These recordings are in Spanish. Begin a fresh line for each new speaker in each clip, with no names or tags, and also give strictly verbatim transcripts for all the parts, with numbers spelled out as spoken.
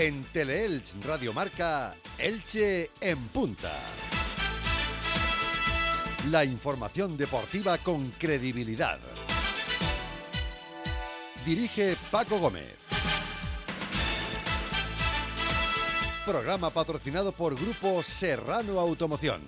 En Teleelch Radio Marca, Elche en punta. La información deportiva con credibilidad. Dirige Paco Gómez. Programa patrocinado por Grupo Serrano Automoción.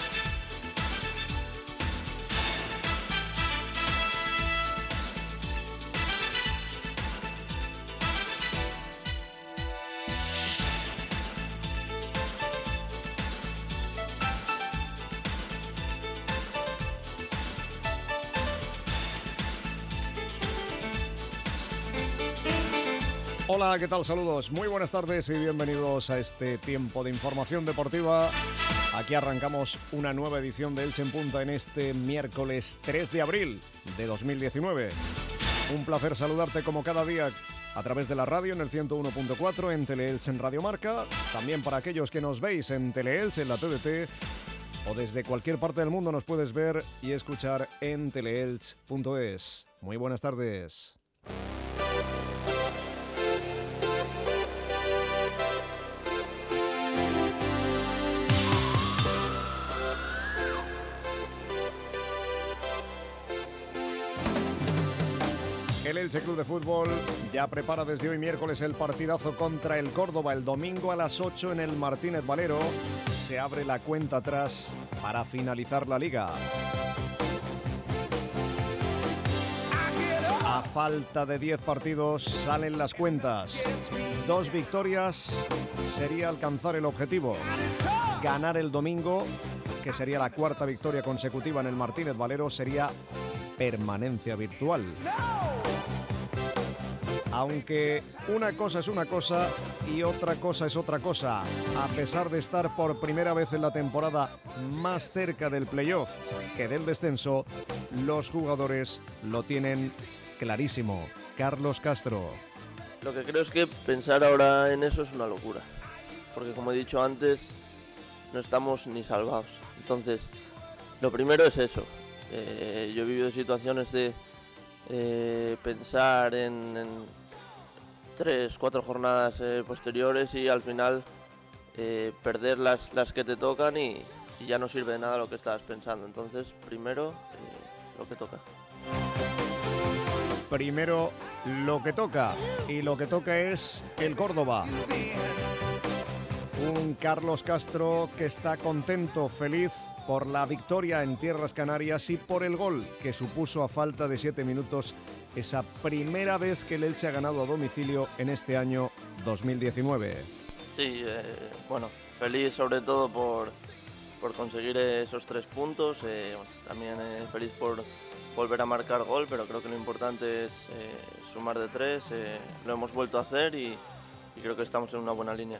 Hola, ¿qué tal? Saludos, muy buenas tardes y bienvenidos a este tiempo de información deportiva. Aquí arrancamos una nueva edición de Elche en Punta en este miércoles tres de abril de dos mil diecinueve. Un placer saludarte como cada día a través de la radio en el ciento uno punto cuatro, en Teleelch en Radio Marca, también para aquellos que nos veis en Teleelch, en la T D T, o desde cualquier parte del mundo nos puedes ver y escuchar en teleelch punto es. Muy buenas tardes. El Elche Club de Fútbol ya prepara desde hoy miércoles el partidazo contra el Córdoba. El domingo a las ocho en el Martínez Valero se abre la cuenta atrás para finalizar la liga. A falta de diez partidos salen las cuentas. Dos victorias sería alcanzar el objetivo. Ganar el domingo, que sería la cuarta victoria consecutiva en el Martínez Valero, sería permanencia virtual. Aunque una cosa es una cosa y otra cosa es otra cosa. A pesar de estar por primera vez en la temporada más cerca del playoff que del descenso, los jugadores lo tienen clarísimo. Carlos Castro.
Lo que creo es que pensar ahora en eso es una locura. Porque como he dicho antes, no estamos ni salvados. Entonces, lo primero es eso. Eh, yo he vivido situaciones de eh, pensar en... en tres, cuatro jornadas eh, posteriores y al final eh, perder las, las que te tocan y, y ya no sirve de nada lo que estabas pensando. Entonces, primero, eh, lo que toca.
Primero, lo que toca. Y lo que toca es el Córdoba. Un Carlos Castro que está contento, feliz por la victoria en Tierras Canarias y por el gol que supuso a falta de siete minutos esa primera vez que el Elche ha ganado a domicilio en este año dos mil diecinueve.
Sí, eh, bueno, feliz sobre todo por, por conseguir esos tres puntos. Eh, bueno, también eh, feliz por volver a marcar gol, pero creo que lo importante es eh, sumar de tres. Eh, lo hemos vuelto a hacer y, y creo que estamos en una buena línea.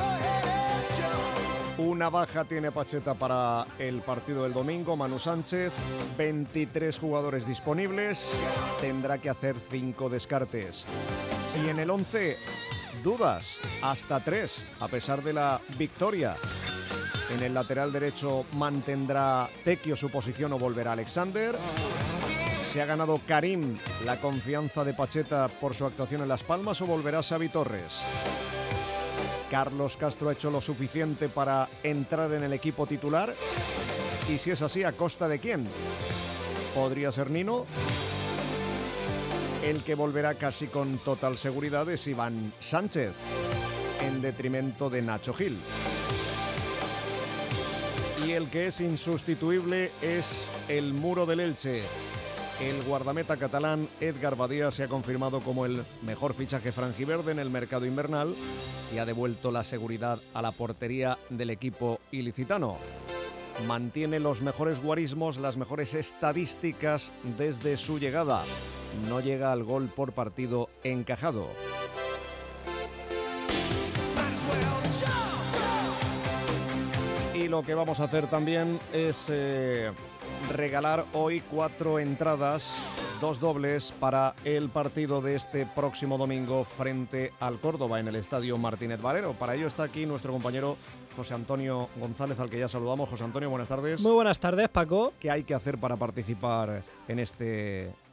Una baja tiene Pacheta para el partido del domingo, Manu Sánchez, veintitrés jugadores disponibles, tendrá que hacer cinco descartes. Y en el once, dudas, hasta tres, a pesar de la victoria. En el lateral derecho mantendrá Tequio su posición o volverá Alexander. ¿Se ha ganado Karim la confianza de Pacheta por su actuación en Las Palmas o volverá Xavi Torres? ¿Carlos Castro ha hecho lo suficiente para entrar en el equipo titular? Y si es así, ¿a costa de quién? ¿Podría ser Nino? El que volverá casi con total seguridad es Iván Sánchez, en detrimento de Nacho Gil. Y el que es insustituible es el muro del Elche. El guardameta catalán Edgar Badía se ha confirmado como el mejor fichaje franjiverde en el mercado invernal y ha devuelto la seguridad a la portería del equipo ilicitano. Mantiene los mejores guarismos, las mejores estadísticas desde su llegada. No llega al gol por partido encajado. Y lo que vamos a hacer también es eh, regalar hoy cuatro entradas, dos dobles para el partido de este próximo domingo frente al Córdoba en el Estadio Martínez Valero. Para ello está aquí nuestro compañero José Antonio González, al que ya saludamos. José Antonio, buenas tardes.
Muy buenas tardes, Paco.
¿Qué hay que hacer para participar en este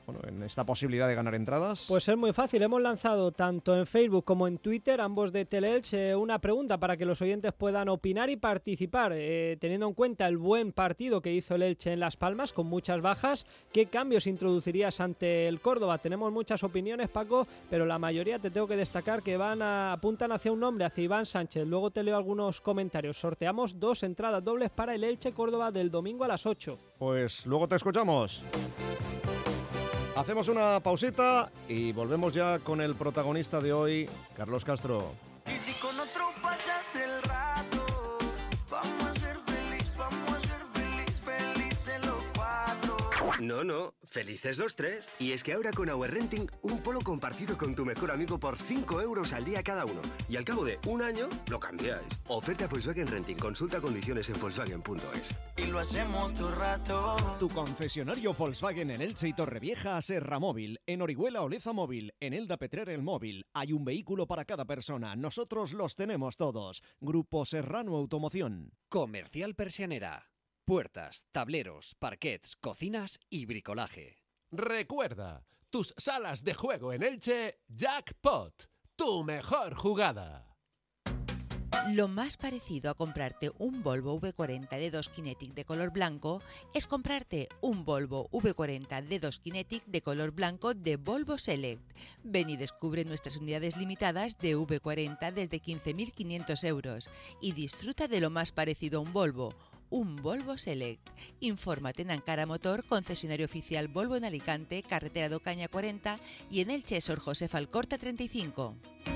bueno, en esta posibilidad de ganar entradas?
Pues es muy fácil, hemos lanzado tanto en Facebook como en Twitter, ambos de Teleelche, una pregunta para que los oyentes puedan opinar y participar, eh, teniendo en cuenta el buen partido que hizo el Elche en Las Palmas, con muchas bajas. ¿Qué cambios introducirías ante el Córdoba? Tenemos muchas opiniones, Paco, pero la mayoría te tengo que destacar que van a, apuntan hacia un nombre, hacia Iván Sánchez. Luego te leo algunos comentarios. Sorteamos dos entradas dobles para el Elche Córdoba del domingo a las ocho.
Pues luego te escuchamos. Hacemos una pausita y volvemos ya con el protagonista de hoy, Carlos Castro.
Y si con otro pasas el rato, vamos a ser feliz, vamos a ser feliz, felices los cuatro.
No, no, felices los tres. Y es que ahora con Our Renting, un polo compartido con tu mejor amigo por cinco euros al día cada uno. Y al cabo de un año, lo cambiáis. Oferta Volkswagen Renting. Consulta condiciones en volkswagen punto es.
Y lo hacemos todo rato.
Tu concesionario Volkswagen en Elche y Torrevieja, Serra Móvil. En Orihuela, Oleza Móvil. En Elda Petrer, El Móvil. Hay un vehículo para cada persona. Nosotros los tenemos todos. Grupo Serrano Automoción.
Comercial Persianera. Puertas, tableros, parquets, cocinas y bricolaje.
Recuerda, tus salas de juego en Elche, Jackpot, tu mejor jugada.
Lo más parecido a comprarte un Volvo V cuarenta D dos Kinetic de color blanco es comprarte un Volvo V cuarenta D dos Kinetic de color blanco de Volvo Select. Ven y descubre nuestras unidades limitadas de V cuarenta desde quince mil quinientos euros y disfruta de lo más parecido a un Volvo. Un Volvo Select. Infórmate en Ankara Motor, concesionario oficial Volvo en Alicante, carretera de Ocaña cuarenta y en Elche, Sor José Alcorta treinta y cinco.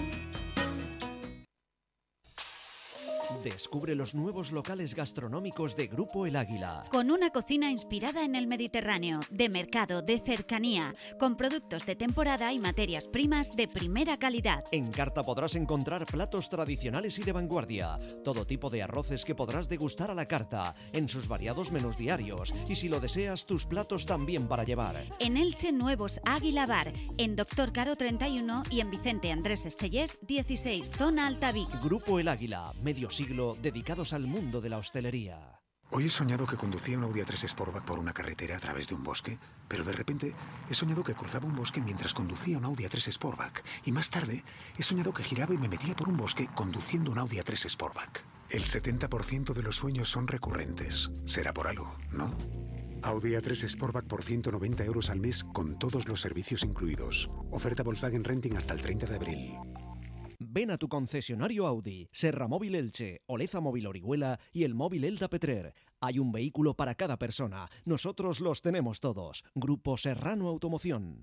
Descubre los nuevos locales gastronómicos de Grupo El Águila.
Con una cocina inspirada en el Mediterráneo, de mercado, de cercanía, con productos de temporada y materias primas de primera calidad.
En carta podrás encontrar platos tradicionales y de vanguardia, todo tipo de arroces que podrás degustar a la carta, en sus variados menús diarios, y si lo deseas, tus platos también para llevar.
En Elche, nuevos Águila Bar, en Doctor Caro treinta y uno y en Vicente Andrés Estellés dieciséis, zona Altavix.
Grupo El Águila, medio siglo dedicados al mundo de la hostelería.
Hoy he soñado que conducía un Audi A tres Sportback por una carretera a través de un bosque, pero de repente he soñado que cruzaba un bosque mientras conducía un Audi A tres Sportback. Y más tarde he soñado que giraba y me metía por un bosque conduciendo un Audi A tres Sportback. El setenta por ciento de los sueños son recurrentes. Será por algo, ¿no? Audi A tres Sportback por ciento noventa euros al mes con todos los servicios incluidos. Oferta Volkswagen Renting hasta el treinta de abril.
Ven a tu concesionario Audi, Serra Móvil Elche, Oleza Móvil Orihuela y el Móvil Elda Petrer. Hay un vehículo para cada persona. Nosotros los tenemos todos. Grupo Serrano Automoción.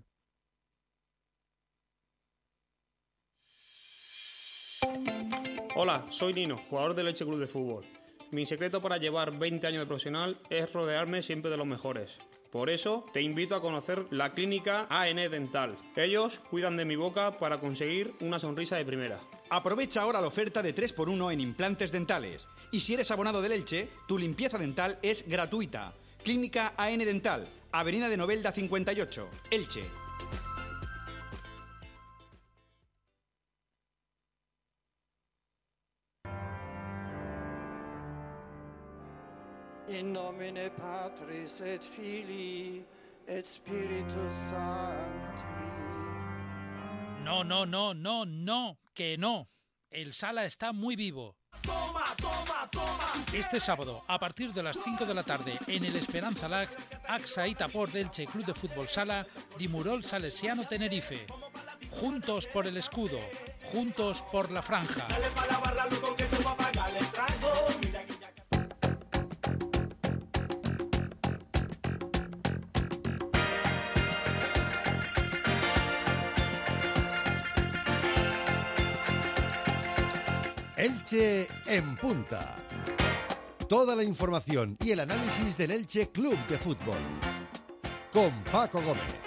Hola, soy Nino, jugador del Elche Club de Fútbol. Mi secreto para llevar veinte años de profesional es rodearme siempre de los mejores. Por eso te invito a conocer la clínica A N Dental. Ellos cuidan de mi boca para conseguir una sonrisa de primera.
Aprovecha ahora la oferta de tres por uno en implantes dentales. Y si eres abonado del Elche, tu limpieza dental es gratuita. Clínica A N Dental, Avenida de Novelda cincuenta y ocho, Elche.
In nomine Patris et Filii et Spiritus Sancti.
No, no, no, no, no, que no. El Sala está muy vivo.
Toma, toma, toma.
Este sábado, a partir de las cinco de la tarde, en el Esperanza Lag, Axa Itapor Elche Club de Fútbol Sala, Dimurol Salesiano Tenerife. Juntos por el escudo, juntos por la franja.
Dale pa' la barra, loco, que te va a pagar el trago. Mira que ya...
Elche en punta. Toda la información y el análisis del Elche Club de Fútbol. Con Paco Gómez.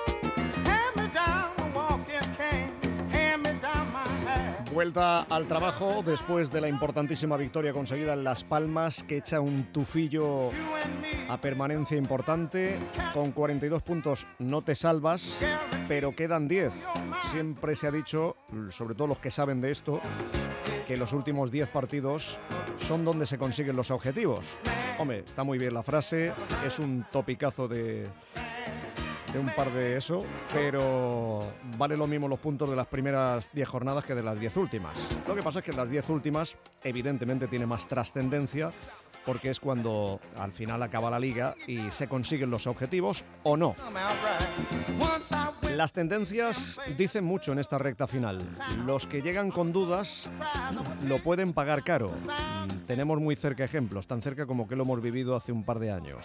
Vuelta al trabajo después de la importantísima victoria conseguida en Las Palmas, que echa un tufillo a permanencia importante. Con cuarenta y dos puntos no te salvas, pero quedan diez. Siempre se ha dicho, sobre todo los que saben de esto, que los últimos diez partidos son donde se consiguen los objetivos. Hombre, está muy bien la frase, es un topicazo de, de un par de eso, pero vale lo mismo los puntos de las primeras diez jornadas que de las diez últimas. Lo que pasa es que las diez últimas evidentemente tiene más trascendencia porque es cuando al final acaba la liga y se consiguen los objetivos o no. Las tendencias dicen mucho en esta recta final. Los que llegan con dudas lo pueden pagar caro. Tenemos muy cerca ejemplos, tan cerca como que lo hemos vivido hace un par de años.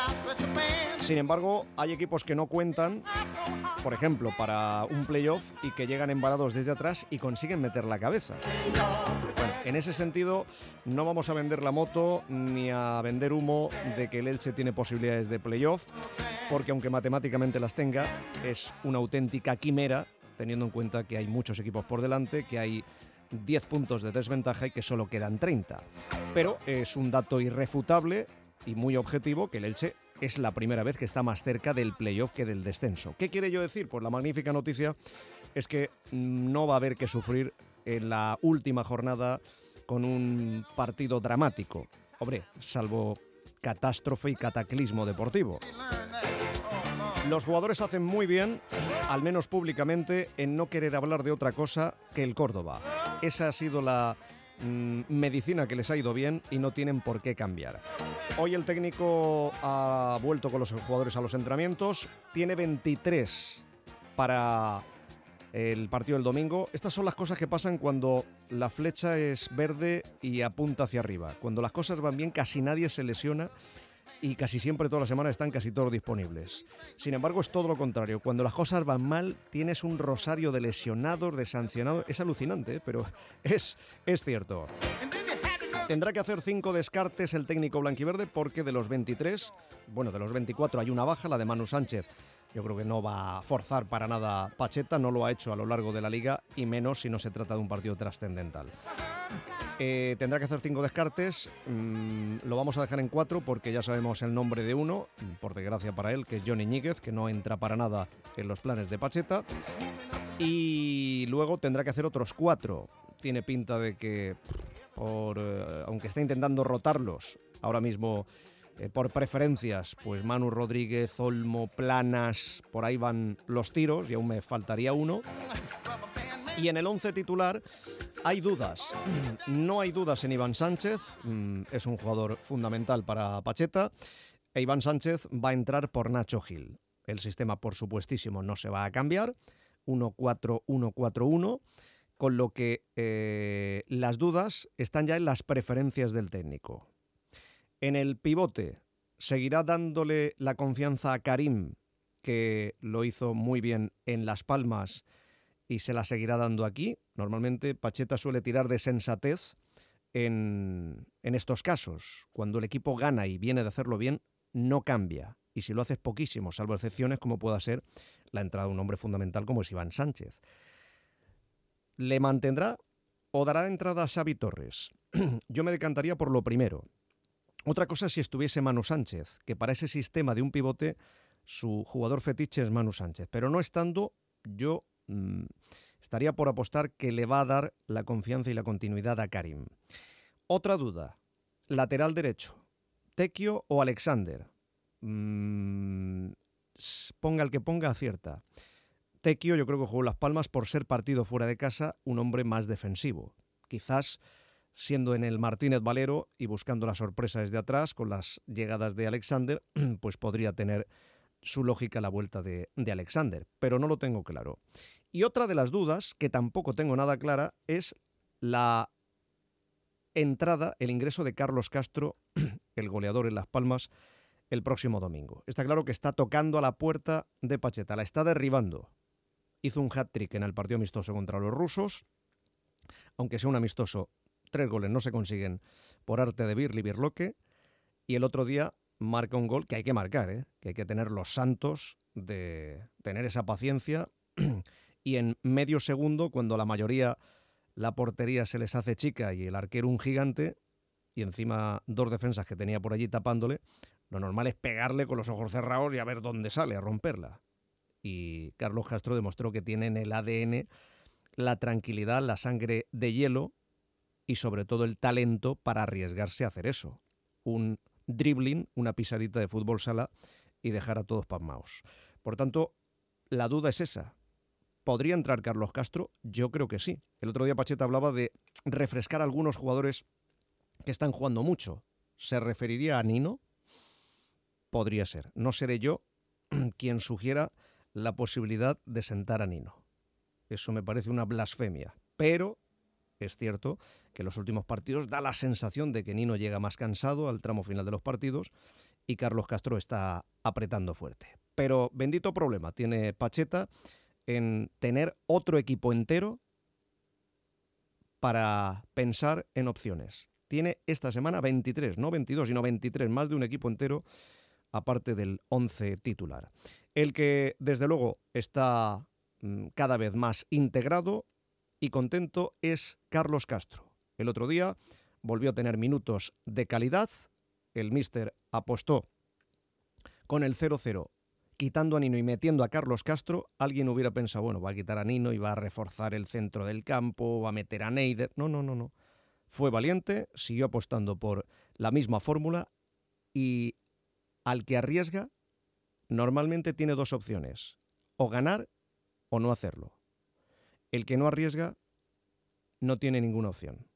Sin embargo, hay equipos que no cuentan, por ejemplo, para un playoff y que llegan embalados desde atrás y consiguen meter la cabeza. Bueno, en ese sentido, no vamos a vender la moto ni a vender humo de que el Elche tiene posibilidades de playoff, porque aunque matemáticamente las tenga, es una auténtica quimera, teniendo en cuenta que hay muchos equipos por delante, que hay diez puntos de desventaja y que solo quedan treinta. Pero es un dato irrefutable y muy objetivo que el Elche es la primera vez que está más cerca del playoff que del descenso. ¿Qué quiere yo decir? Pues la magnífica noticia es que no va a haber que sufrir en la última jornada con un partido dramático. Hombre, salvo catástrofe y cataclismo deportivo. Los jugadores hacen muy bien, al menos públicamente, en no querer hablar de otra cosa que el Córdoba. Esa ha sido la mmm, medicina que les ha ido bien y no tienen por qué cambiar. Hoy el técnico ha vuelto con los jugadores a los entrenamientos. Tiene veintitrés para el partido del domingo. Estas son las cosas que pasan cuando la flecha es verde y apunta hacia arriba. Cuando las cosas van bien, casi nadie se lesiona y casi siempre toda la semana están casi todos disponibles. Sin embargo, es todo lo contrario. Cuando las cosas van mal, tienes un rosario de lesionados, de sancionados. Es alucinante, ¿eh? Pero es, es cierto. Tendrá que hacer cinco descartes el técnico blanquiverde porque de los veintitrés, bueno, de los veinticuatro hay una baja, la de Manu Sánchez. Yo creo que no va a forzar para nada Pacheta, no lo ha hecho a lo largo de la liga y menos si no se trata de un partido trascendental. Eh, tendrá que hacer cinco descartes, mm, lo vamos a dejar en cuatro porque ya sabemos el nombre de uno, por desgracia para él, que es Johnny Ñíguez, que no entra para nada en los planes de Pacheta. Y luego tendrá que hacer otros cuatro. Tiene pinta de que, por, eh, aunque está intentando rotarlos, ahora mismo eh, por preferencias, pues Manu Rodríguez, Olmo, Planas, por ahí van los tiros y aún me faltaría uno. Y en el once titular hay dudas. No hay dudas en Iván Sánchez, es un jugador fundamental para Pacheta. E Iván Sánchez va a entrar por Nacho Gil. El sistema, por supuestísimo, no se va a cambiar. uno cuatro uno cuatro uno, con lo que eh, las dudas están ya en las preferencias del técnico. En el pivote seguirá dándole la confianza a Karim, que lo hizo muy bien en Las Palmas y se la seguirá dando aquí. Normalmente Pacheta suele tirar de sensatez en, en estos casos. Cuando el equipo gana y viene de hacerlo bien, no cambia. Y si lo haces poquísimo, salvo excepciones como pueda ser la entrada de un hombre fundamental como es Iván Sánchez. ¿Le mantendrá o dará entrada a Xavi Torres? Yo me decantaría por lo primero. Otra cosa es si estuviese Manu Sánchez, que para ese sistema de un pivote su jugador fetiche es Manu Sánchez. Pero no estando, yo mmm, estaría por apostar que le va a dar la confianza y la continuidad a Karim. Otra duda, lateral derecho, Tecchio o Alexander. Mm, ponga el que ponga, acierta. Tecchio yo creo que jugó Las Palmas por ser partido fuera de casa, un hombre más defensivo. Quizás siendo en el Martínez Valero y buscando la sorpresa desde atrás con las llegadas de Alexander, pues podría tener su lógica la vuelta de, de Alexander, pero no lo tengo claro. Y otra de las dudas, que tampoco tengo nada clara, es la entrada, el ingreso de Carlos Castro, el goleador en Las Palmas, el próximo domingo. Está claro que está tocando a la puerta de Pacheta, la está derribando. Hizo un hat-trick en el partido amistoso contra los rusos, aunque sea un amistoso, tres goles no se consiguen por arte de Birli Birloque, y el otro día marca un gol que hay que marcar, ¿eh? Que hay que tener los santos de tener esa paciencia y en medio segundo, cuando la mayoría la portería se les hace chica y el arquero un gigante y encima dos defensas que tenía por allí tapándole, lo normal es pegarle con los ojos cerrados y a ver dónde sale, a romperla. Y Carlos Castro demostró que tiene en el A D N la tranquilidad, la sangre de hielo y sobre todo el talento para arriesgarse a hacer eso. Un dribbling, una pisadita de fútbol sala y dejar a todos pasmaos. Por tanto, la duda es esa. ¿Podría entrar Carlos Castro? Yo creo que sí. El otro día Pacheta hablaba de refrescar a algunos jugadores que están jugando mucho. ¿Se referiría a Nino? Podría ser. No seré yo quien sugiera la posibilidad de sentar a Nino. Eso me parece una blasfemia. Pero es cierto que en los últimos partidos da la sensación de que Nino llega más cansado al tramo final de los partidos y Carlos Castro está apretando fuerte. Pero bendito problema tiene Pacheta en tener otro equipo entero para pensar en opciones. Tiene esta semana veintitrés, no veintidós, sino veintitrés, más de un equipo entero, aparte del once titular. El que, desde luego, está mmm, cada vez más integrado y contento es Carlos Castro. El otro día volvió a tener minutos de calidad. El míster apostó con el cero cero, quitando a Nino y metiendo a Carlos Castro. Alguien hubiera pensado, bueno, va a quitar a Nino y va a reforzar el centro del campo, va a meter a Neider. No, no, no, no. Fue valiente, siguió apostando por la misma fórmula y al que arriesga normalmente tiene dos opciones, o ganar o no hacerlo. El que no arriesga no tiene ninguna opción.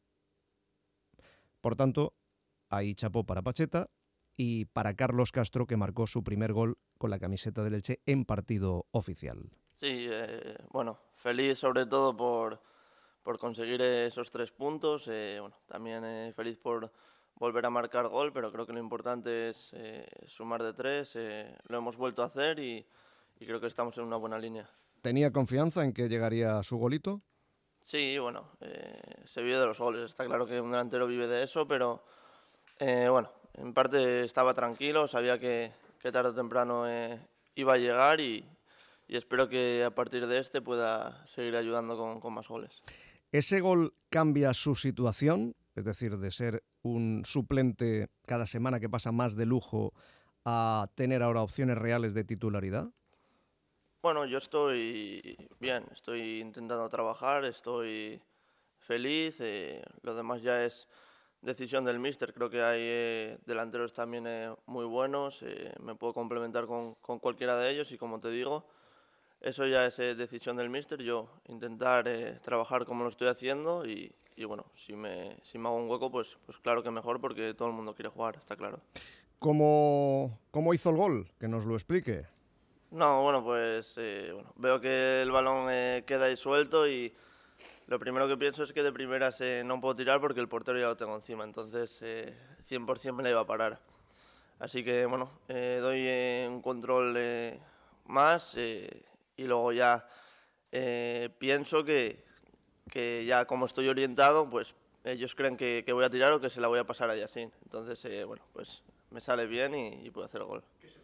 Por tanto, ahí chapó para Pacheta y para Carlos Castro, que marcó su primer gol con la camiseta del Elche en partido oficial.
Sí, eh, bueno, feliz sobre todo por, por conseguir esos tres puntos. Eh, bueno, también eh, feliz por volver a marcar gol, pero creo que lo importante es eh, sumar de tres. Eh, lo hemos vuelto a hacer y, y creo que estamos en una buena línea.
¿Tenía confianza en que llegaría su golito?
Sí, bueno, eh, se vive de los goles. Está claro que un delantero vive de eso, pero eh, bueno, en parte estaba tranquilo, sabía que, que tarde o temprano eh, iba a llegar y, y espero que a partir de este pueda seguir ayudando con, con más goles.
¿Ese gol cambia su situación? Es decir, de ser un suplente cada semana que pasa más de lujo a tener ahora opciones reales de titularidad.
Bueno, yo estoy bien, estoy intentando trabajar, estoy feliz, eh, lo demás ya es decisión del míster. Creo que hay eh, delanteros también eh, muy buenos, eh, me puedo complementar con, con cualquiera de ellos y como te digo, eso ya es eh, decisión del míster. Yo intentar eh, trabajar como lo estoy haciendo y, y bueno, si me, si me hago un hueco, pues, pues claro que mejor porque todo el mundo quiere jugar, está claro.
¿Cómo, cómo hizo el gol? Que nos lo explique.
No, bueno, pues eh, bueno, veo que el balón eh, queda ahí suelto y lo primero que pienso es que de primeras eh, no puedo tirar porque el portero ya lo tengo encima, entonces eh, cien por ciento me la iba a parar. Así que bueno, eh, doy eh, un control eh, más eh, y luego ya eh, pienso que, que ya como estoy orientado, pues ellos creen que, que voy a tirar o que se la voy a pasar a Yacine. Entonces, eh, bueno, pues me sale bien y, y puedo hacer el gol.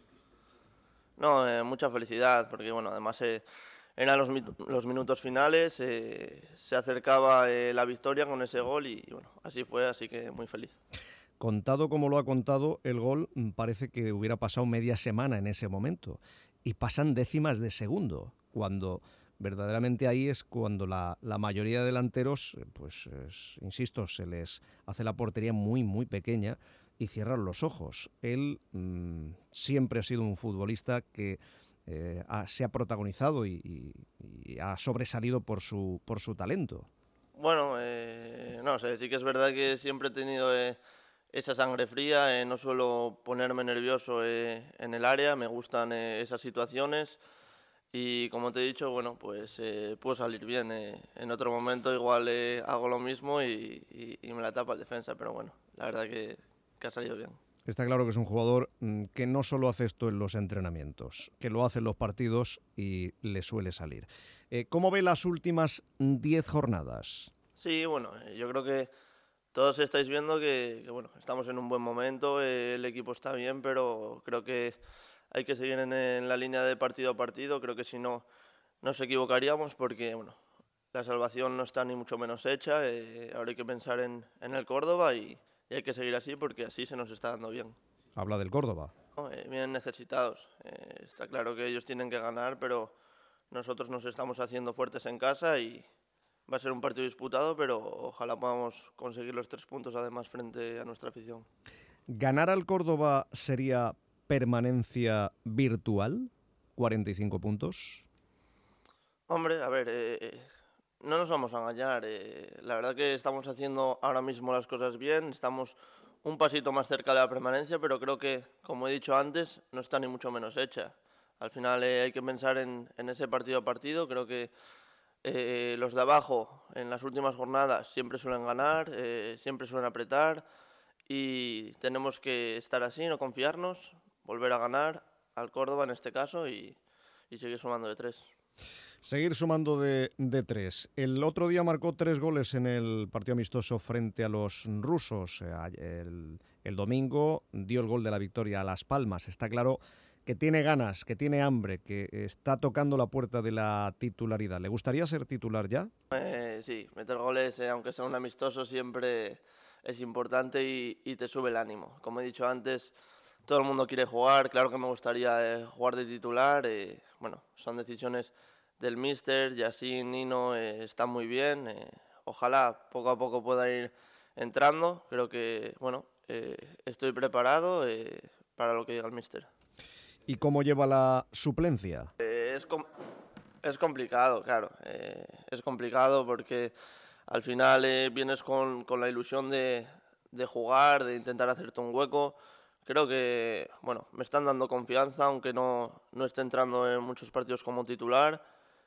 No, eh, mucha felicidad, porque bueno, además eh, eran los, los minutos finales, eh, se acercaba eh, la victoria con ese gol y, y bueno, así fue, así que muy feliz.
Contado como lo ha contado, el gol parece que hubiera pasado media semana en ese momento y pasan décimas de segundo, cuando verdaderamente ahí es cuando la, la mayoría de delanteros, pues es, insisto, se les hace la portería muy, muy pequeña y cierran los ojos. Él mmm, siempre ha sido un futbolista que eh, ha, se ha protagonizado y, y, y ha sobresalido por su, por su talento.
Bueno, eh, no sé, sí que es verdad que siempre he tenido eh, esa sangre fría, eh, no suelo ponerme nervioso eh, en el área, me gustan eh, esas situaciones y como te he dicho, bueno, pues eh, puedo salir bien. Eh, en otro momento igual eh, hago lo mismo y, y, y me la tapa el defensa, pero bueno, la verdad que que ha salido bien.
Está claro que es un jugador que no solo hace esto en los entrenamientos, que lo hace en los partidos y le suele salir. Eh, ¿Cómo ve las últimas diez jornadas?
Sí, bueno, yo creo que todos estáis viendo que, que bueno, estamos en un buen momento, eh, el equipo está bien, pero creo que hay que seguir en, en la línea de partido a partido. Creo que si no, nos equivocaríamos porque bueno, la salvación no está ni mucho menos hecha. Eh, ahora hay que pensar en, en el Córdoba y Y hay que seguir así porque así se nos está dando bien.
Habla del Córdoba.
No, eh, vienen necesitados. Eh, está claro que ellos tienen que ganar, pero nosotros nos estamos haciendo fuertes en casa y va a ser un partido disputado, pero ojalá podamos conseguir los tres puntos además frente a nuestra afición.
¿Ganar al Córdoba sería permanencia virtual? cuarenta y cinco puntos?
Hombre, a ver, eh, no nos vamos a engañar. Eh, la verdad que estamos haciendo ahora mismo las cosas bien, estamos un pasito más cerca de la permanencia, pero creo que, como he dicho antes, no está ni mucho menos hecha. Al final eh, hay que pensar en, en ese partido a partido. Creo que eh, los de abajo en las últimas jornadas siempre suelen ganar, eh, siempre suelen apretar y tenemos que estar así, no confiarnos, volver a ganar al Córdoba en este caso y, y seguir sumando de tres.
Seguir sumando de, de tres. El otro día marcó tres goles en el partido amistoso frente a los rusos. El, el domingo dio el gol de la victoria a Las Palmas. Está claro que tiene ganas, que tiene hambre, que está tocando la puerta de la titularidad. ¿Le gustaría ser titular ya?
Eh, sí, meter goles, eh, aunque sea un amistoso, siempre es importante y, y te sube el ánimo. Como he dicho antes, todo el mundo quiere jugar. Claro que me gustaría eh, jugar de titular. Eh, bueno, son decisiones del míster. Yacine, Nino eh, están muy bien. Eh, ojalá poco a poco pueda ir entrando. Creo que, bueno, eh, estoy preparado eh, para lo que diga el míster.
¿Y cómo lleva la suplencia?
Eh, es, com es complicado, claro. Eh, es complicado porque al final eh, vienes con, con la ilusión de, de jugar, de intentar hacerte un hueco. Creo que, bueno, me están dando confianza, aunque no, no esté entrando en muchos partidos como titular.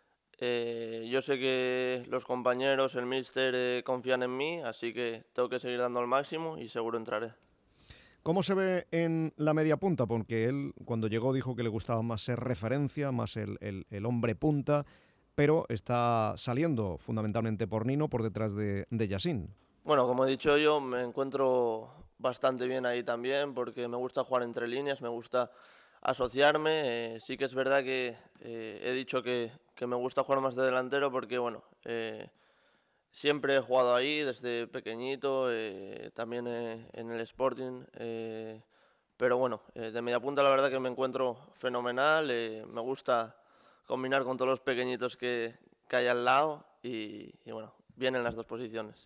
Eh, yo sé que los compañeros, el míster, eh, confían en mí, así que tengo que seguir dando el máximo y seguro entraré.
¿Cómo se ve en la media punta? Porque él, cuando llegó, dijo que le gustaba más ser referencia, más el, el, el hombre punta, pero está saliendo fundamentalmente por Nino, por detrás de, de Yacine.
Bueno, como he dicho yo, me encuentro bastante bien ahí también, porque me gusta jugar entre líneas, me gusta asociarme. Eh, sí que es verdad que eh, he dicho que, que me gusta jugar más de delantero, porque bueno, eh, siempre he jugado ahí desde pequeñito, eh, también eh, en el Sporting, eh, pero bueno, eh, de media punta la verdad que me encuentro fenomenal, eh, me gusta combinar con todos los pequeñitos que, que hay al lado y, y bueno, bien en las dos posiciones.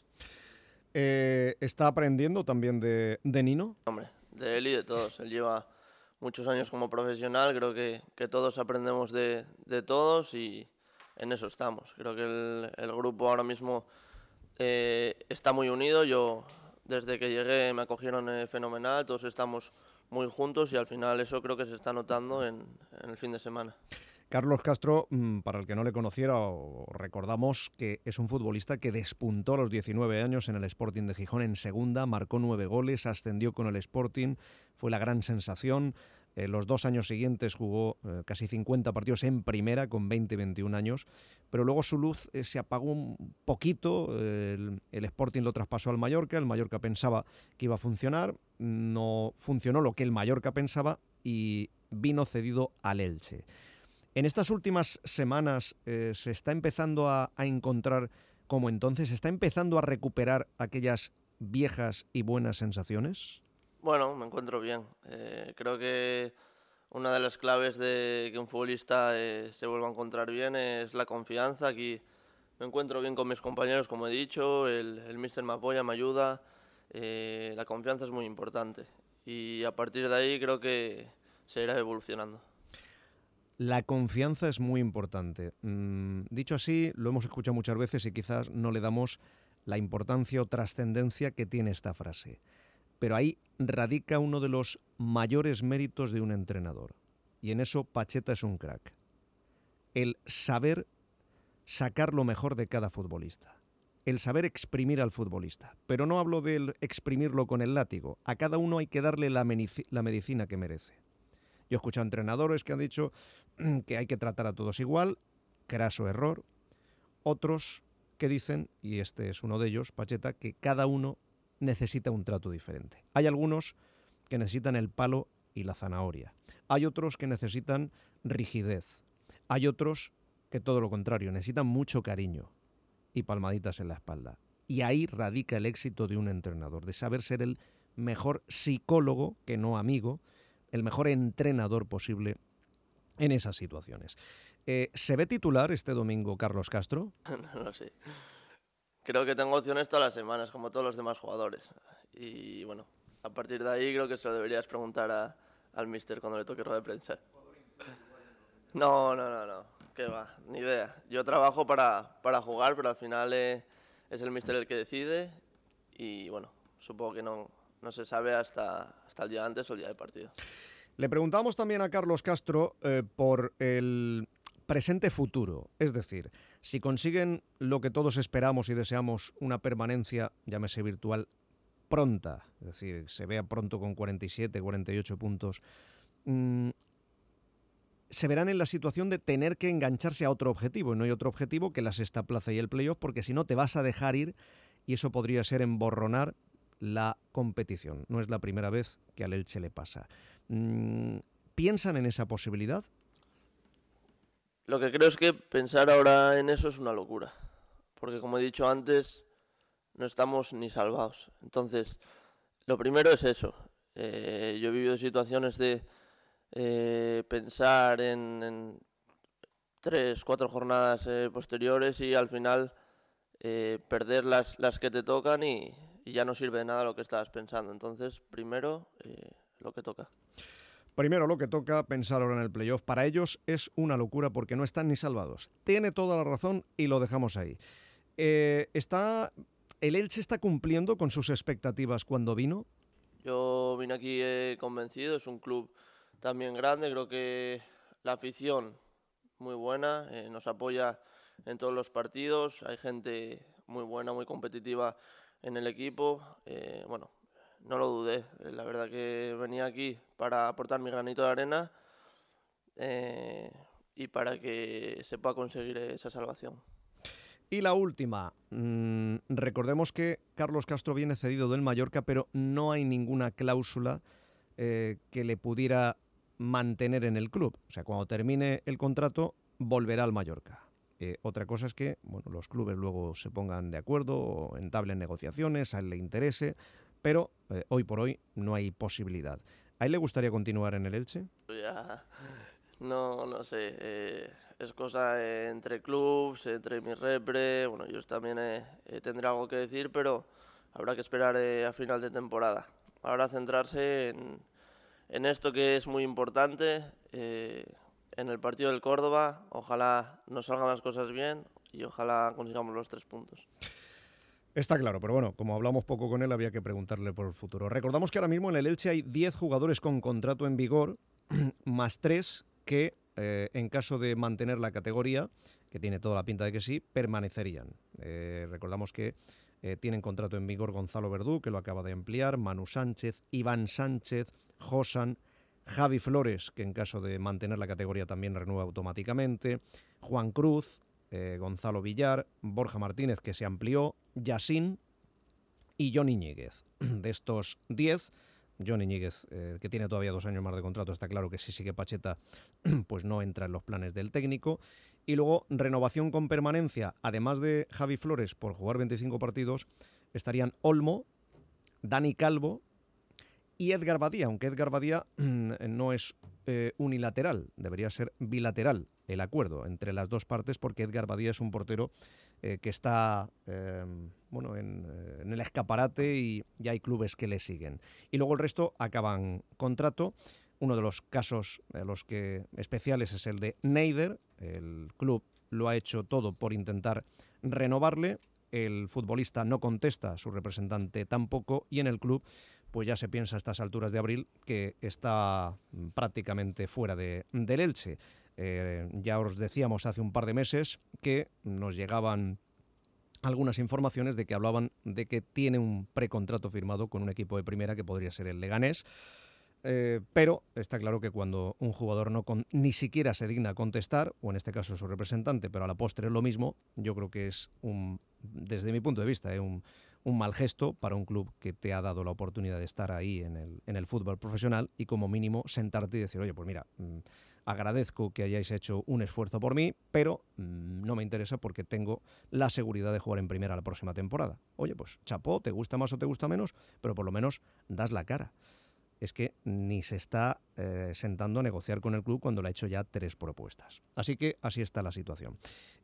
Eh, ¿Está aprendiendo también de, de Nino?
Hombre, de él y de todos, él lleva muchos años como profesional, creo que, que todos aprendemos de, de todos y en eso estamos. Creo que el, el grupo ahora mismo eh, está muy unido. Yo desde que llegué me acogieron eh, fenomenal, todos estamos muy juntos y al final eso creo que se está notando en, en el fin de semana.
Carlos Castro, para el que no le conociera, recordamos que es un futbolista que despuntó a los diecinueve años en el Sporting de Gijón en segunda, marcó nueve goles, ascendió con el Sporting, fue la gran sensación. Eh, los dos años siguientes jugó eh, casi cincuenta partidos en primera con veinte veintiún años, pero luego su luz eh, se apagó un poquito, eh, el, el Sporting lo traspasó al Mallorca, el Mallorca pensaba que iba a funcionar, no funcionó lo que el Mallorca pensaba y vino cedido al Elche. En estas últimas semanas eh, se está empezando a, a encontrar como entonces, ¿se está empezando a recuperar aquellas viejas y buenas sensaciones?
Bueno, me encuentro bien. Eh, creo que una de las claves de que un futbolista eh, se vuelva a encontrar bien es la confianza. Aquí me encuentro bien con mis compañeros, como he dicho, el, el míster me apoya, me ayuda. Eh, la confianza es muy importante y a partir de ahí creo que se irá evolucionando.
La confianza es muy importante. Mm, dicho así, lo hemos escuchado muchas veces y quizás no le damos la importancia o trascendencia que tiene esta frase. Pero ahí radica uno de los mayores méritos de un entrenador. Y en eso Pacheta es un crack. El saber sacar lo mejor de cada futbolista. El saber exprimir al futbolista. Pero no hablo de exprimirlo con el látigo. A cada uno hay que darle la, la medicina que merece. Yo he escuchado entrenadores que han dicho que hay que tratar a todos igual, craso error. Otros que dicen, y este es uno de ellos, Pacheta, que cada uno necesita un trato diferente. Hay algunos que necesitan el palo y la zanahoria. Hay otros que necesitan rigidez. Hay otros que todo lo contrario, necesitan mucho cariño y palmaditas en la espalda. Y ahí radica el éxito de un entrenador, de saber ser el mejor psicólogo, que no amigo, el mejor entrenador posible en esas situaciones. Eh, ¿Se ve titular este domingo Carlos Castro?
No lo sé. Creo que tengo opciones todas las semanas, como todos los demás jugadores. Y bueno, a partir de ahí creo que se lo deberías preguntar a, al míster cuando le toque rueda de prensa. No, no, no, no, qué va, ni idea. Yo trabajo para, para jugar, pero al final eh, es el míster el que decide y bueno, supongo que no, no se sabe hasta, hasta el día antes o el día del partido.
Le preguntamos también a Carlos Castro eh, por el presente futuro, es decir, si consiguen lo que todos esperamos y deseamos, una permanencia, llámese virtual, pronta, es decir, se vea pronto con cuarenta y siete, cuarenta y ocho puntos, mmm, se verán en la situación de tener que engancharse a otro objetivo, y no hay otro objetivo que la sexta plaza y el playoff, porque si no te vas a dejar ir y eso podría ser emborronar la competición. No es la primera vez que al Elche le pasa. ¿Piensan en esa posibilidad?
Lo que creo es que pensar ahora en eso es una locura, porque como he dicho antes, no estamos ni salvados. Entonces, lo primero es eso. Eh, yo he vivido situaciones de eh, pensar en, en tres, cuatro jornadas eh, posteriores y al final eh, perder las, las que te tocan y, y ya no sirve de nada lo que estabas pensando. Entonces, primero, eh, lo que toca.
Primero lo que toca, pensar ahora en el playoff. Para ellos es una locura porque no están ni salvados. Tiene toda la razón y lo dejamos ahí. Eh, está, ¿El Elche está cumpliendo con sus expectativas cuando vino?
Yo vine aquí eh, convencido, es un club también grande, creo que la afición muy buena, eh, nos apoya en todos los partidos, hay gente muy buena, muy competitiva en el equipo, eh, bueno, no lo dudé, la verdad que venía aquí para aportar mi granito de arena eh, y para que se pueda conseguir esa salvación.
Y la última, mmm, recordemos que Carlos Castro viene cedido del Mallorca, pero no hay ninguna cláusula eh, que le pudiera mantener en el club. O sea, cuando termine el contrato, volverá al Mallorca. Eh, otra cosa es que bueno, los clubes luego se pongan de acuerdo o entablen negociaciones, a él le interese, pero eh, hoy por hoy no hay posibilidad. ¿A él le gustaría continuar en el Elche?
Ya, no, no sé, eh, es cosa eh, entre clubs, entre mi repre, bueno, yo también eh, eh, tendré algo que decir, pero habrá que esperar eh, a final de temporada. Ahora centrarse en, en esto que es muy importante, eh, en el partido del Córdoba, ojalá nos salgan las cosas bien y ojalá consigamos los tres puntos.
Está claro, pero bueno, como hablamos poco con él, había que preguntarle por el futuro. Recordamos que ahora mismo en el Elche hay diez jugadores con contrato en vigor, más tres que, eh, en caso de mantener la categoría, que tiene toda la pinta de que sí, permanecerían. Eh, recordamos que eh, tienen contrato en vigor Gonzalo Verdú, que lo acaba de ampliar, Manu Sánchez, Iván Sánchez, Josan, Javi Flores, que en caso de mantener la categoría también renueva automáticamente, Juan Cruz, Eh, Gonzalo Villar, Borja Martínez, que se amplió, Yassin y Johnny Ñíguez. De estos diez, Johnny Ñíguez, eh, que tiene todavía dos años más de contrato, está claro que si sigue Pacheta, pues no entra en los planes del técnico. Y luego, renovación con permanencia, además de Javi Flores por jugar veinticinco partidos, estarían Olmo, Dani Calvo y Edgar Badía, aunque Edgar Badía no es eh, unilateral, debería ser bilateral el acuerdo entre las dos partes, porque Edgar Badía es un portero eh, que está eh, bueno, en, en el escaparate y ya hay clubes que le siguen. Y luego el resto acaban contrato. Uno de los casos eh, los que especiales es el de Neider. El club lo ha hecho todo por intentar renovarle. El futbolista no contesta, su representante tampoco, y en el club pues ya se piensa a estas alturas de abril que está prácticamente fuera de, del Elche. Eh, ya os decíamos hace un par de meses que nos llegaban algunas informaciones de que hablaban de que tiene un precontrato firmado con un equipo de primera que podría ser el Leganés, eh, pero está claro que cuando un jugador no con, ni siquiera se digna a contestar, o en este caso su representante, pero a la postre es lo mismo, yo creo que es un, desde mi punto de vista, eh, un, un mal gesto para un club que te ha dado la oportunidad de estar ahí en el, en el fútbol profesional y como mínimo sentarte y decir, oye, pues mira, mmm, agradezco que hayáis hecho un esfuerzo por mí, pero mmm, no me interesa porque tengo la seguridad de jugar en primera la próxima temporada. Oye, pues chapó, te gusta más o te gusta menos, pero por lo menos das la cara. Es que ni se está eh, sentando a negociar con el club cuando le ha hecho ya tres propuestas. Así que así está la situación.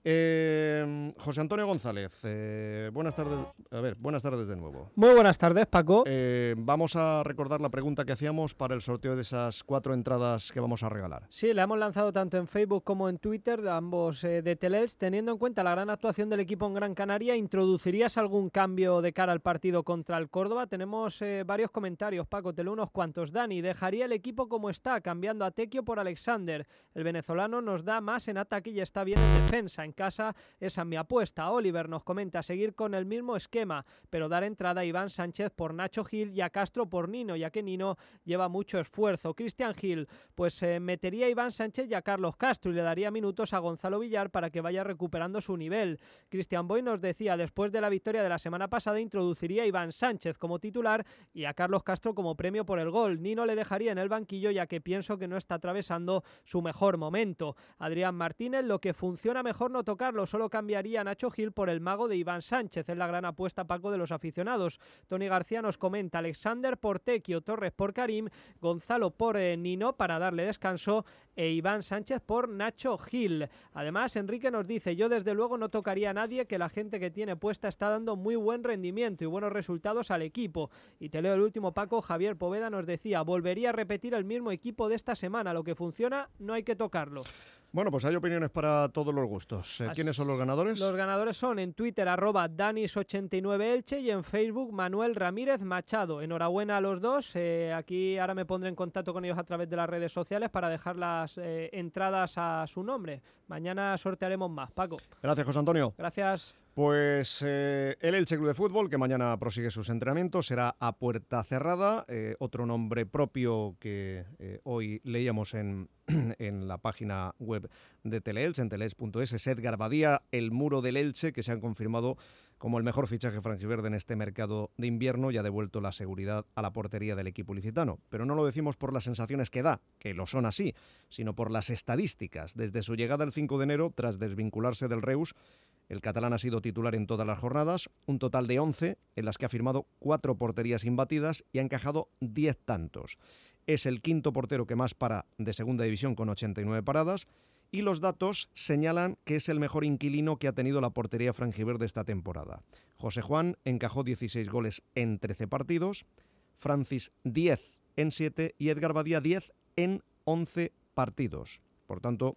Eh, José Antonio González, eh, buenas tardes. A ver, buenas tardes de nuevo.
Muy buenas tardes, Paco.
Eh, vamos a recordar la pregunta que hacíamos para el sorteo de esas cuatro entradas que vamos a regalar.
Sí, la hemos lanzado tanto en Facebook como en Twitter, de ambos eh, de Teleelch. Teniendo en cuenta la gran actuación del equipo en Gran Canaria, ¿introducirías algún cambio de cara al partido contra el Córdoba? Tenemos eh, varios comentarios, Paco, te leo unos cuantos. Dani, dejaría el equipo como está, cambiando a Tequio por Alexander. El venezolano nos da más en ataque y está bien en defensa. En casa, esa es mi apuesta. Oliver nos comenta seguir con el mismo esquema, pero dar entrada a Iván Sánchez por Nacho Gil y a Castro por Nino, ya que Nino lleva mucho esfuerzo. Cristian Gil, pues eh, metería a Iván Sánchez y a Carlos Castro y le daría minutos a Gonzalo Villar para que vaya recuperando su nivel. Cristian Boy nos decía, después de la victoria de la semana pasada, introduciría a Iván Sánchez como titular y a Carlos Castro como premio por el gol. Nino le dejaría en el banquillo, ya que pienso que no está atravesando su mejor momento. Adrián Martínez, lo que funciona mejor no tocarlo, solo cambiaría a Nacho Gil por el mago de Iván Sánchez, es la gran apuesta, Paco, de los aficionados. Tony García nos comenta Alexander por Tequio, Torres por Karim, Gonzalo por eh, Nino para darle descanso e Iván Sánchez por Nacho Gil. Además, Enrique nos dice, yo desde luego no tocaría a nadie, que la gente que tiene puesta está dando muy buen rendimiento y buenos resultados al equipo. Y te leo el último, Paco. Javier Poveda nos decía, volvería a repetir el mismo equipo de esta semana, lo que funciona no hay que tocarlo.
Bueno, pues hay opiniones para todos los gustos. ¿Quiénes son los ganadores?
Los ganadores son en Twitter arroba Danis ochenta y nueve Elche y en Facebook Manuel Ramírez Machado. Enhorabuena a los dos. Eh, aquí ahora me pondré en contacto con ellos a través de las redes sociales para dejar las eh, entradas a su nombre. Mañana sortearemos más, Paco.
Gracias, José Antonio.
Gracias.
Pues eh, el Elche Club de Fútbol, que mañana prosigue sus entrenamientos, será a puerta cerrada. Eh, otro nombre propio que eh, hoy leíamos en, en la página web de Teleelch, en teleelch punto es, es Edgar Badía, el muro del Elche, que se han confirmado como el mejor fichaje franjiverde en este mercado de invierno y ha devuelto la seguridad a la portería del equipo ilicitano. Pero no lo decimos por las sensaciones que da, que lo son así, sino por las estadísticas. Desde su llegada el cinco de enero, tras desvincularse del Reus, el catalán ha sido titular en todas las jornadas, un total de once, en las que ha firmado cuatro porterías imbatidas y ha encajado diez tantos. Es el quinto portero que más para de segunda división con ochenta y nueve paradas y los datos señalan que es el mejor inquilino que ha tenido la portería franjiverde esta temporada. José Juan encajó dieciséis goles en trece partidos, Francis diez en siete y Edgar Badía diez en once partidos. Por tanto,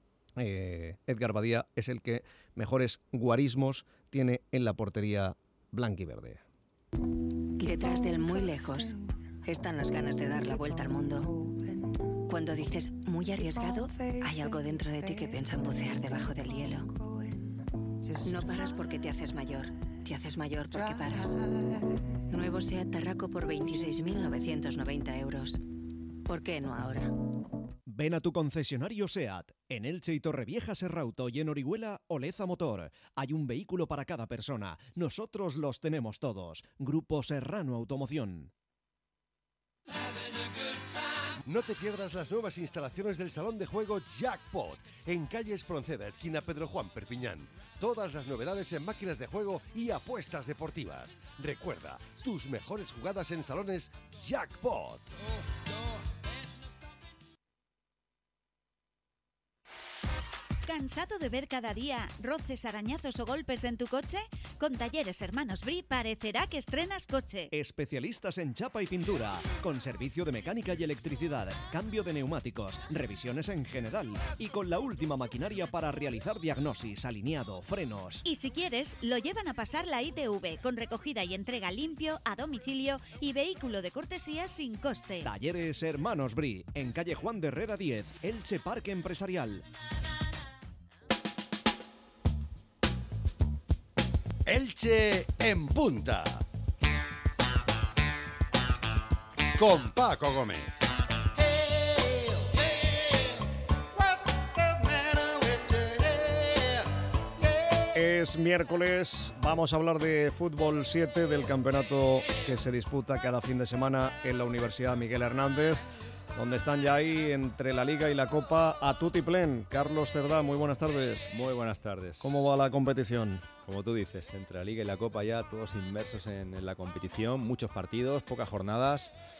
Eh, Edgar Badía es el que mejores guarismos tiene en la portería blanquiverde.
Detrás del muy lejos están las ganas de dar la vuelta al mundo. Cuando dices muy arriesgado, hay algo dentro de ti que piensa en bucear debajo del hielo. No paras porque te haces mayor, te haces mayor porque paras. Nuevo SEAT Tarraco por veintiséis mil novecientos noventa euros. ¿Por qué no ahora?
Ven a tu concesionario SEAT. En Elche y Torrevieja Serrauto y en Orihuela, Oleza Motor. Hay un vehículo para cada persona. Nosotros los tenemos todos. Grupo Serrano Automoción.
No te pierdas las nuevas instalaciones del salón de juego Jackpot en calle Espronceda, esquina Pedro Juan, Perpiñán. Todas las novedades en máquinas de juego y apuestas deportivas. Recuerda, tus mejores jugadas en salones Jackpot.
¿Cansado de ver cada día roces, arañazos o golpes en tu coche? Con Talleres Hermanos Bri parecerá que estrenas coche.
Especialistas en chapa y pintura, con servicio de mecánica y electricidad, cambio de neumáticos, revisiones en general y con la última maquinaria para realizar diagnosis, alineado, frenos.
Y si quieres, lo llevan a pasar la I T V con recogida y entrega limpio, a domicilio y vehículo de cortesía sin coste.
Talleres Hermanos Bri, en calle Juan de Herrera diez, Elche Parque Empresarial.
Elche en punta. Con Paco Gómez.
Es miércoles, vamos a hablar de fútbol siete, del campeonato que se disputa cada fin de semana en la Universidad Miguel Hernández, donde están ya ahí entre la Liga y la Copa a tutiplén. Carlos Cerdá, muy buenas tardes.
Muy buenas tardes.
¿Cómo va la competición?
Como tú dices, entre la Liga y la Copa ya todos inmersos en, en la competición, muchos partidos, pocas jornadas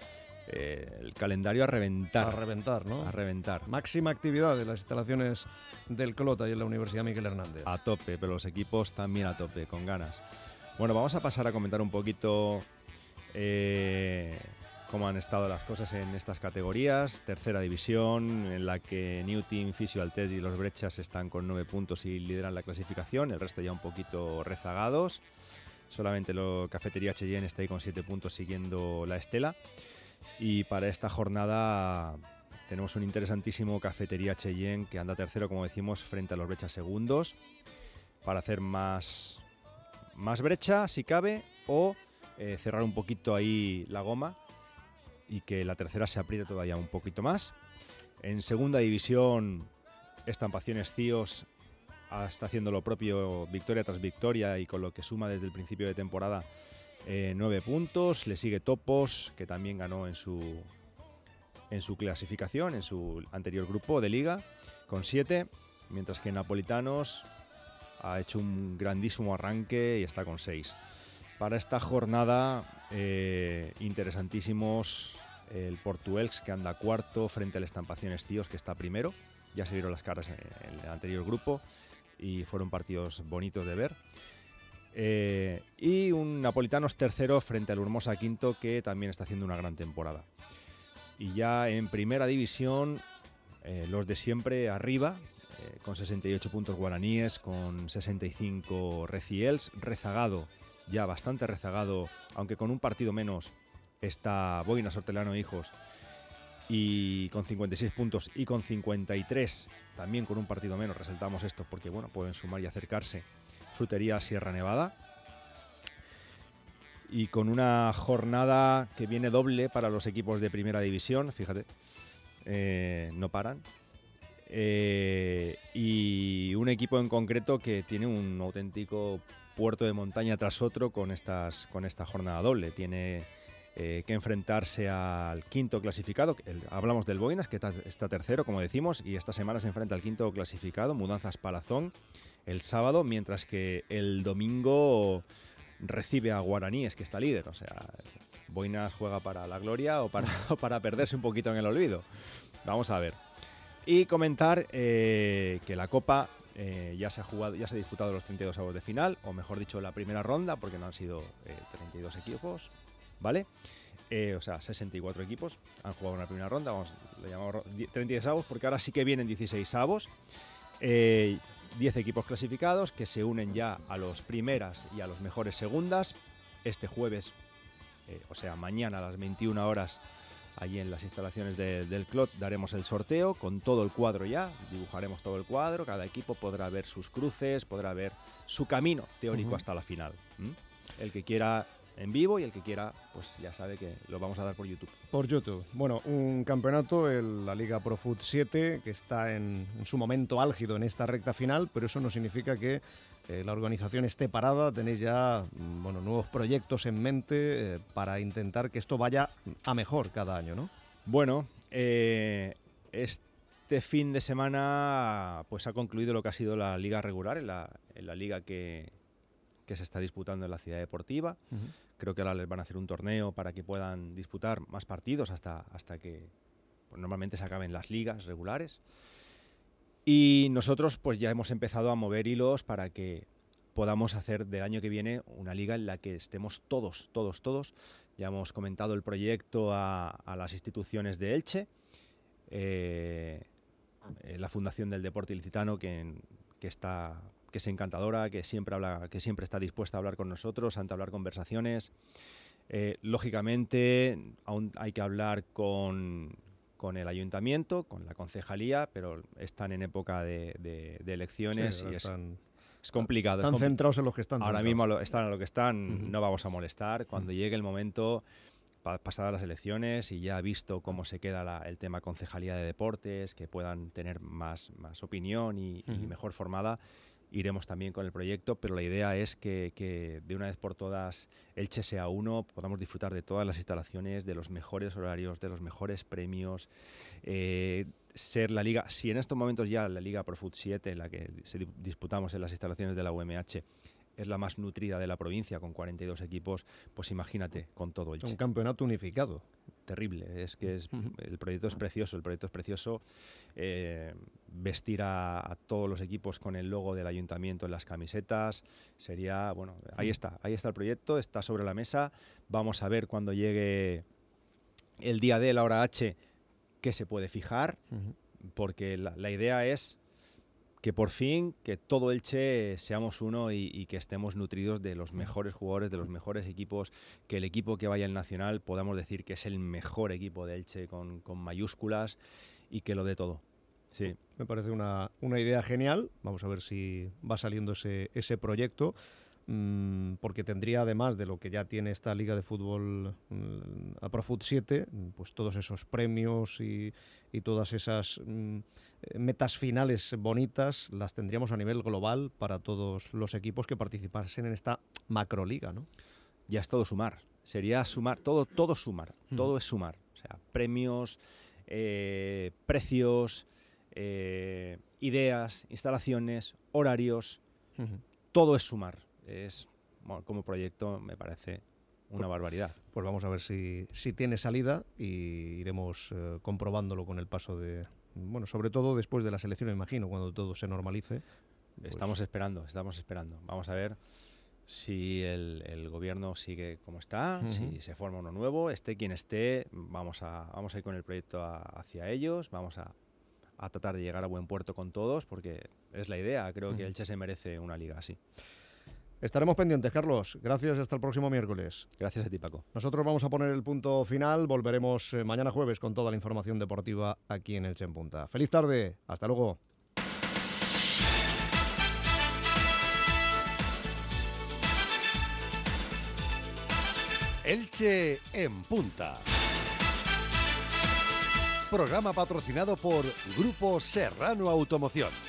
eh, el calendario a reventar.
A reventar, ¿no?
A reventar.
Máxima actividad de las instalaciones del Clota y en la Universidad Miguel Hernández.
A tope, pero los equipos también a tope, con ganas. Bueno, vamos a pasar a comentar un poquito eh, cómo han estado las cosas en estas categorías. Tercera división, en la que New Team, Fisio Altet y los Brechas están con nueve puntos y lideran la clasificación. El resto ya un poquito rezagados. Solamente lo Cafetería Cheyenne está ahí con siete puntos siguiendo la estela. Y para esta jornada tenemos un interesantísimo Cafetería Cheyenne que anda tercero, como decimos, frente a los Brechas segundos, para hacer más, más brecha, si cabe, o eh, cerrar un poquito ahí la goma y que la tercera se apriete todavía un poquito más. En segunda división, Estampaciones Cíos está haciendo lo propio, victoria tras victoria, y con lo que suma desde el principio de temporada eh, nueve puntos. Le sigue Topos, que también ganó en su, en su clasificación, en su anterior grupo de liga, con siete, mientras que Napolitanos ha hecho un grandísimo arranque y está con seis. Para esta jornada, eh, interesantísimos el Portuelx, que anda cuarto frente al Estampaciones Cíos, que está primero. Ya se vieron las caras en el anterior grupo y fueron partidos bonitos de ver. Eh, y un Napolitanos tercero frente al Urmosa quinto, que también está haciendo una gran temporada. Y ya en primera división, eh, los de siempre arriba, eh, con sesenta y ocho puntos Guaraníes, con sesenta y cinco Reciels, rezagado, ya bastante rezagado, aunque con un partido menos, está Boinas Hortelano Hijos, y con cincuenta y seis puntos, y con cincuenta y tres también con un partido menos. Resaltamos esto porque bueno, pueden sumar y acercarse Frutería Sierra Nevada, y con una jornada que viene doble para los equipos de primera división, fíjate, eh, no paran, eh, y un equipo en concreto que tiene un auténtico puerto de montaña tras otro con, estas, con esta jornada doble. Tiene Eh, que enfrentarse al quinto clasificado. El, hablamos del Boinas, que está, está tercero, como decimos, y esta semana se enfrenta al quinto clasificado, Mudanzas Palazón, el sábado, mientras que el domingo recibe a Guaraníes, que está líder. O sea, Boinas juega para la gloria o para, o para perderse un poquito en el olvido. Vamos a ver. Y comentar eh, que la Copa eh, ya se ha jugado, ya se ha disputado los treinta y dos avos de final, o mejor dicho, la primera ronda, porque no han sido eh, treinta y dos equipos, ¿vale? Eh, o sea, sesenta y cuatro equipos han jugado en la primera ronda, vamos, le llamamos treinta y dos avos, porque ahora sí que vienen dieciséis avos, eh, diez equipos clasificados que se unen ya a los primeras y a los mejores segundas. Este jueves, eh, o sea, mañana a las veintiuna horas, allí en las instalaciones de, del Clot, daremos el sorteo con todo el cuadro ya, dibujaremos todo el cuadro, cada equipo podrá ver sus cruces, podrá ver su camino teórico uh-huh. hasta la final. ¿Mm? El que quiera en vivo y el que quiera, pues ya sabe que lo vamos a dar por YouTube.
Por YouTube. Bueno, un campeonato, el, la Liga Pro Foot siete, que está en, en su momento álgido en esta recta final, pero eso no significa que eh, la organización esté parada. Tenéis ya bueno, nuevos proyectos en mente eh, para intentar que esto vaya a mejor cada año, ¿no?
Bueno, eh, este fin de semana pues ha concluido lo que ha sido la liga regular, en la, en la liga que, que se está disputando en la Ciudad Deportiva. Uh-huh. Creo que ahora les van a hacer un torneo para que puedan disputar más partidos hasta, hasta que pues, normalmente se acaben las ligas regulares. Y nosotros pues ya hemos empezado a mover hilos para que podamos hacer del año que viene una liga en la que estemos todos, todos, todos. Ya hemos comentado el proyecto a, a las instituciones de Elche, eh, la Fundación del Deporte Ilicitano, que, que está... que es encantadora, que siempre habla, que siempre está dispuesta a hablar con nosotros, a entablar conversaciones. Eh, lógicamente, aún hay que hablar con, con el ayuntamiento, con la concejalía, pero están en época de, de, de elecciones sí, y están, es, es complicado.
Están
es compl-
centrados en los que están.
Ahora
centrados.
mismo lo, están en lo que están, uh-huh. no vamos a molestar. Cuando uh-huh. llegue el momento, pa- pasadas las elecciones y ya visto cómo se queda la, el tema concejalía de deportes, que puedan tener más, más opinión y, uh-huh. y mejor formada, iremos también con el proyecto, pero la idea es que, que de una vez por todas Elche sea uno, podamos disfrutar de todas las instalaciones, de los mejores horarios, de los mejores premios, eh, ser la liga, si en estos momentos ya la Liga Pro Foot siete, en la que se disputamos en las instalaciones de la U M H, es la más nutrida de la provincia, con cuarenta y dos equipos, pues imagínate, con todo Elche.
Un campeonato unificado.
terrible. Es que es, el proyecto es precioso, el proyecto es precioso. Eh, vestir a, a todos los equipos con el logo del ayuntamiento en las camisetas sería, bueno, ahí está, ahí está el proyecto, está sobre la mesa. Vamos a ver cuando llegue el día D, la hora H, qué se puede fijar, uh-huh. porque la, la idea es que por fin, que todo Elche seamos uno y, y que estemos nutridos de los mejores jugadores, de los mejores equipos, que el equipo que vaya al Nacional podamos decir que es el mejor equipo de Elche con, con mayúsculas y que lo dé todo. Sí.
Me parece una, una idea genial. Vamos a ver si va saliendo ese, ese proyecto, mmm, porque tendría, además de lo que ya tiene esta Liga de Fútbol, mmm, a Profut siete, pues todos esos premios y, y todas esas mmm, metas finales bonitas las tendríamos a nivel global para todos los equipos que participasen en esta macroliga, ¿no?
Ya es todo sumar. Sería sumar, todo, todo sumar. Mm. Todo es sumar. O sea, premios, eh, precios, eh, ideas, instalaciones, horarios. Uh-huh. Todo es sumar. Es, bueno, como proyecto me parece una pues, barbaridad.
Pues vamos a ver si, si tiene salida y iremos eh, comprobándolo con el paso de... Bueno, sobre todo después de la selección, me imagino, cuando todo se normalice.
Pues... Estamos esperando, estamos esperando. Vamos a ver si el, el gobierno sigue como está, uh-huh. si se forma uno nuevo, esté quien esté, vamos a, vamos a ir con el proyecto a, hacia ellos, vamos a, a tratar de llegar a buen puerto con todos, porque es la idea. Creo uh-huh. que Elche se merece una liga así.
Estaremos pendientes, Carlos. Gracias, hasta el próximo miércoles.
Gracias a ti, Paco.
Nosotros vamos a poner el punto final. Volveremos eh, mañana jueves con toda la información deportiva aquí en Elche en Punta. Feliz tarde. Hasta luego.
Elche en Punta. Programa patrocinado por Grupo Serrano Automoción.